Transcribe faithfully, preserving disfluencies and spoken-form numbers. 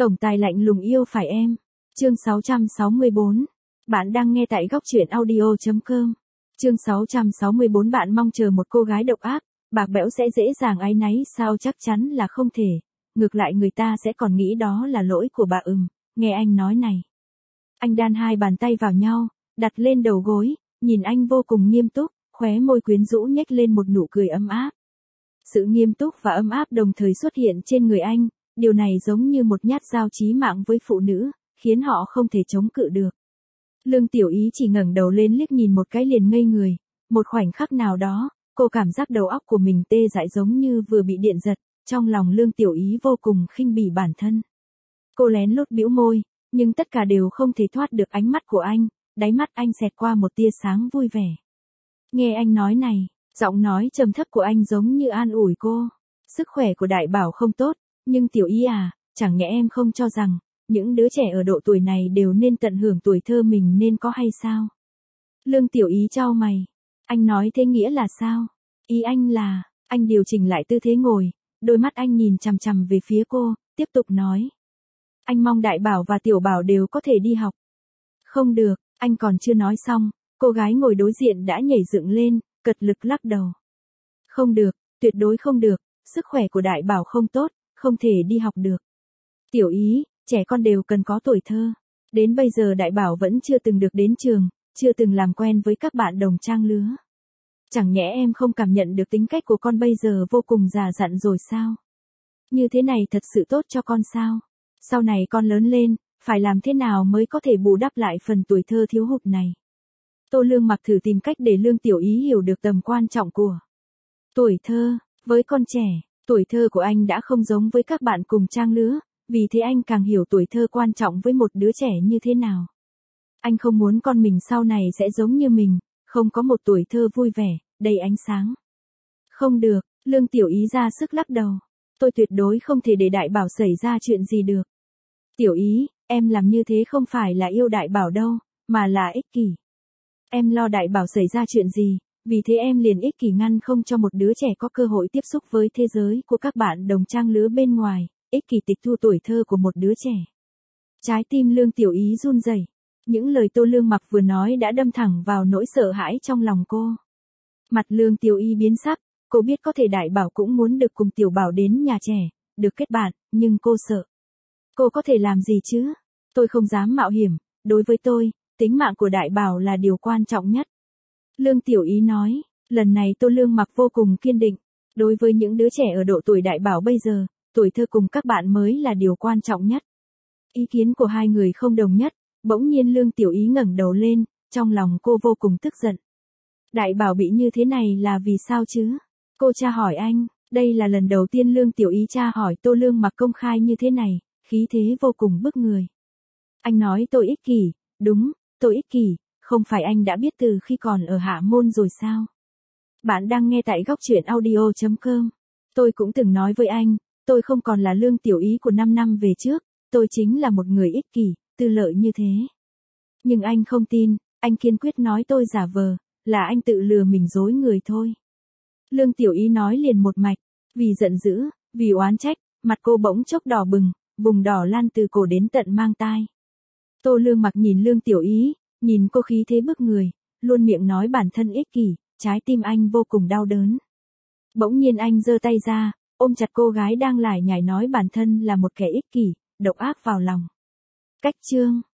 Tổng tài lạnh lùng yêu phải em. Chương sáu trăm sáu mươi bốn. Bạn đang nghe tại góc truyện audio chấm com. Chương sáu trăm sáu mươi bốn. Bạn mong chờ một cô gái độc ác, bạc bẽo sẽ dễ dàng áy náy sao? Chắc chắn là không thể. Ngược lại người ta sẽ còn nghĩ đó là lỗi của bà. Ừm, nghe anh nói này. Anh đan hai bàn tay vào nhau, đặt lên đầu gối, nhìn anh vô cùng nghiêm túc, khóe môi quyến rũ nhếch lên một nụ cười ấm áp. Sự nghiêm túc và ấm áp đồng thời xuất hiện trên người anh, điều này giống như một nhát dao chí mạng với phụ nữ, khiến họ không thể chống cự được. Lương Tiểu Ý chỉ ngẩng đầu lên liếc nhìn một cái liền ngây người, một khoảnh khắc nào đó, cô cảm giác đầu óc của mình tê dại giống như vừa bị điện giật, trong lòng Lương Tiểu Ý vô cùng khinh bỉ bản thân. Cô lén lút bĩu môi, nhưng tất cả đều không thể thoát được ánh mắt của anh, đáy mắt anh xẹt qua một tia sáng vui vẻ. Nghe anh nói này, giọng nói trầm thấp của anh giống như an ủi cô. Sức khỏe của Đại Bảo không tốt, nhưng Tiểu Ý à, chẳng nhẽ em không cho rằng, những đứa trẻ ở độ tuổi này đều nên tận hưởng tuổi thơ mình nên có hay sao? Lương Tiểu Ý chau mày. Anh nói thế nghĩa là sao? Ý anh là, anh điều chỉnh lại tư thế ngồi, đôi mắt anh nhìn chằm chằm về phía cô, tiếp tục nói. Anh mong Đại Bảo và Tiểu Bảo đều có thể đi học. Không được, anh còn chưa nói xong, cô gái ngồi đối diện đã nhảy dựng lên, cật lực lắc đầu. Không được, tuyệt đối không được, sức khỏe của Đại Bảo không tốt, không thể đi học được. Tiểu Ý, trẻ con đều cần có tuổi thơ. Đến bây giờ Đại Bảo vẫn chưa từng được đến trường, chưa từng làm quen với các bạn đồng trang lứa. Chẳng nhẽ em không cảm nhận được tính cách của con bây giờ vô cùng già dặn rồi sao? Như thế này thật sự tốt cho con sao? Sau này con lớn lên, phải làm thế nào mới có thể bù đắp lại phần tuổi thơ thiếu hụt này? Tô Lương Mặc thử tìm cách để Lương Tiểu Ý hiểu được tầm quan trọng của tuổi thơ. Với con trẻ, tuổi thơ của anh đã không giống với các bạn cùng trang lứa, vì thế anh càng hiểu tuổi thơ quan trọng với một đứa trẻ như thế nào. Anh không muốn con mình sau này sẽ giống như mình, không có một tuổi thơ vui vẻ, đầy ánh sáng. Không được, Lương Tiểu Ý ra sức lắc đầu. Tôi tuyệt đối không thể để Đại Bảo xảy ra chuyện gì được. Tiểu Ý, em làm như thế không phải là yêu Đại Bảo đâu, mà là ích kỷ. Em lo Đại Bảo xảy ra chuyện gì, vì thế em liền ích kỷ ngăn không cho một đứa trẻ có cơ hội tiếp xúc với thế giới của các bạn đồng trang lứa bên ngoài, ích kỷ tịch thu tuổi thơ của một đứa trẻ. Trái tim Lương Tiểu Ý run rẩy. Những lời Tô Lương Mặc vừa nói đã đâm thẳng vào nỗi sợ hãi trong lòng cô. Mặt Lương Tiểu Ý biến sắc, cô biết có thể Đại Bảo cũng muốn được cùng Tiểu Bảo đến nhà trẻ, được kết bạn, nhưng cô sợ. Cô có thể làm gì chứ? Tôi không dám mạo hiểm, đối với tôi, tính mạng của Đại Bảo là điều quan trọng nhất. Lương Tiểu Ý nói, lần này Tô Lương Mặc vô cùng kiên định. Đối với những đứa trẻ ở độ tuổi Đại Bảo bây giờ, tuổi thơ cùng các bạn mới là điều quan trọng nhất. Ý kiến của hai người không đồng nhất, bỗng nhiên Lương Tiểu Ý ngẩng đầu lên, trong lòng cô vô cùng tức giận. Đại Bảo bị như thế này là vì sao chứ? Cô tra hỏi anh, đây là lần đầu tiên Lương Tiểu Ý tra hỏi Tô Lương Mặc công khai như thế này, khí thế vô cùng bức người. Anh nói tôi ích kỷ, đúng, tôi ích kỷ, không phải anh đã biết từ khi còn ở Hạ Môn rồi sao? Bạn đang nghe tại góc truyện audio chấm com. Tôi cũng từng nói với anh, tôi không còn là Lương Tiểu Ý của năm năm về trước, tôi chính là một người ích kỷ, tư lợi như thế. Nhưng anh không tin, anh kiên quyết nói tôi giả vờ, là anh tự lừa mình dối người thôi. Lương Tiểu Ý nói liền một mạch, vì giận dữ, vì oán trách, mặt cô bỗng chốc đỏ bừng, vùng đỏ lan từ cổ đến tận mang tai. Tô Lương Mặc nhìn Lương Tiểu Ý, nhìn cô khí thế bức người, luôn miệng nói bản thân ích kỷ, trái tim anh vô cùng đau đớn. Bỗng nhiên anh giơ tay ra, ôm chặt cô gái đang lải nhải nói bản thân là một kẻ ích kỷ, độc ác vào lòng. Cách chương